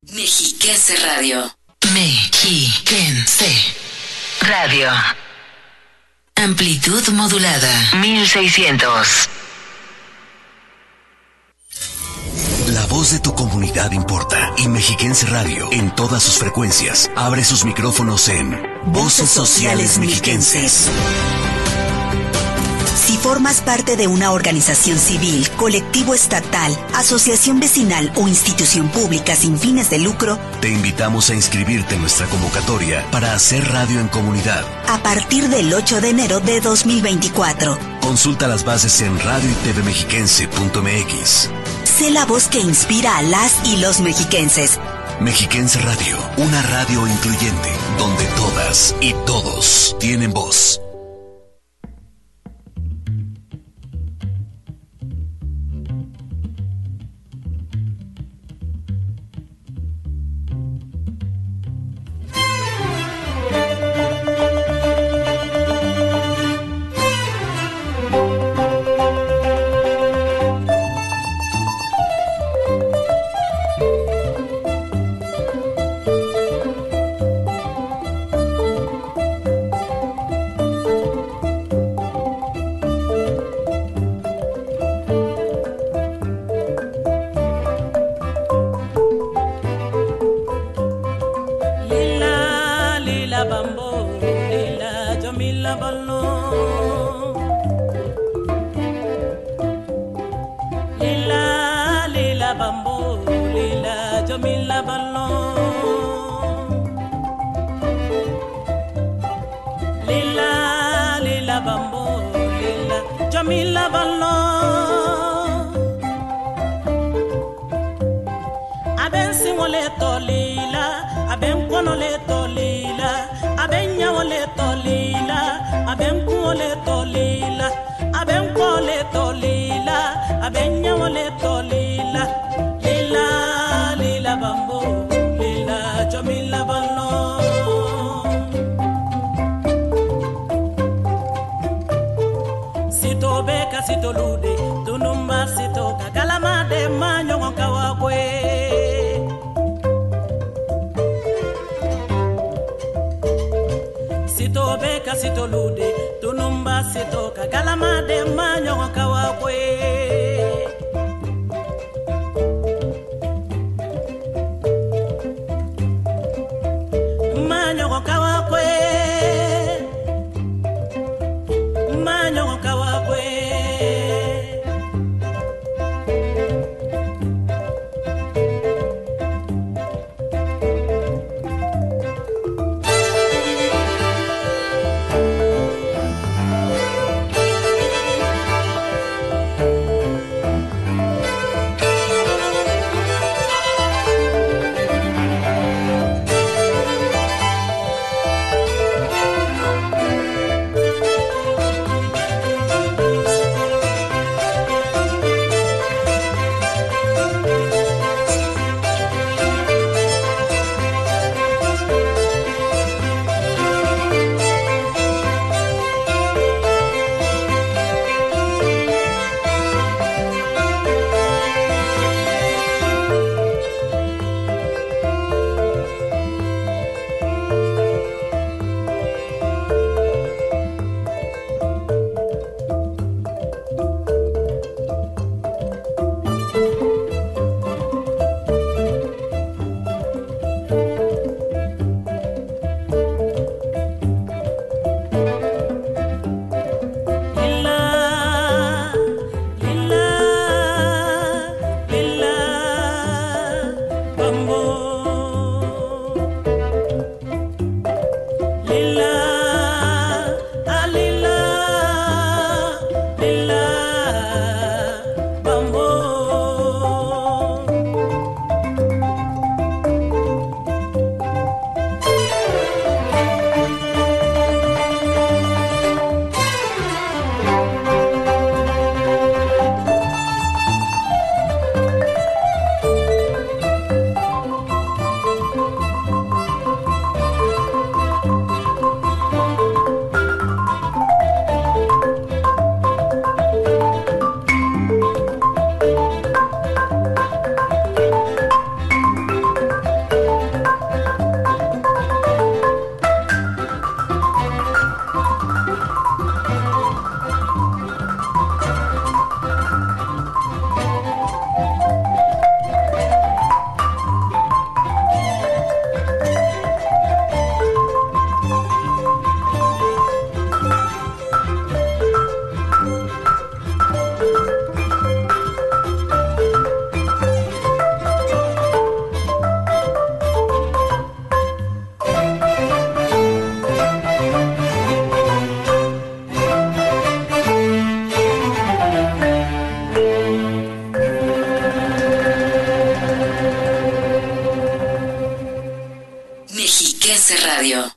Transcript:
Mexiquense Radio. Mexiquense Radio. Amplitud modulada 1600. La voz de tu comunidad importa y Mexiquense Radio, en todas sus frecuencias, abre sus micrófonos en Voces Sociales Mexiquenses. Si formas parte de una organización civil, colectivo estatal, asociación vecinal o institución pública sin fines de lucro, te invitamos a inscribirte en nuestra convocatoria para hacer radio en comunidad. A partir del 8 de enero de 2024. Consulta las bases en radioytvmexiquense.mx. Sé la voz que inspira a las y los mexiquenses. Mexiquense Radio, una radio incluyente, donde todas y todos tienen voz. Mexiquense Radio.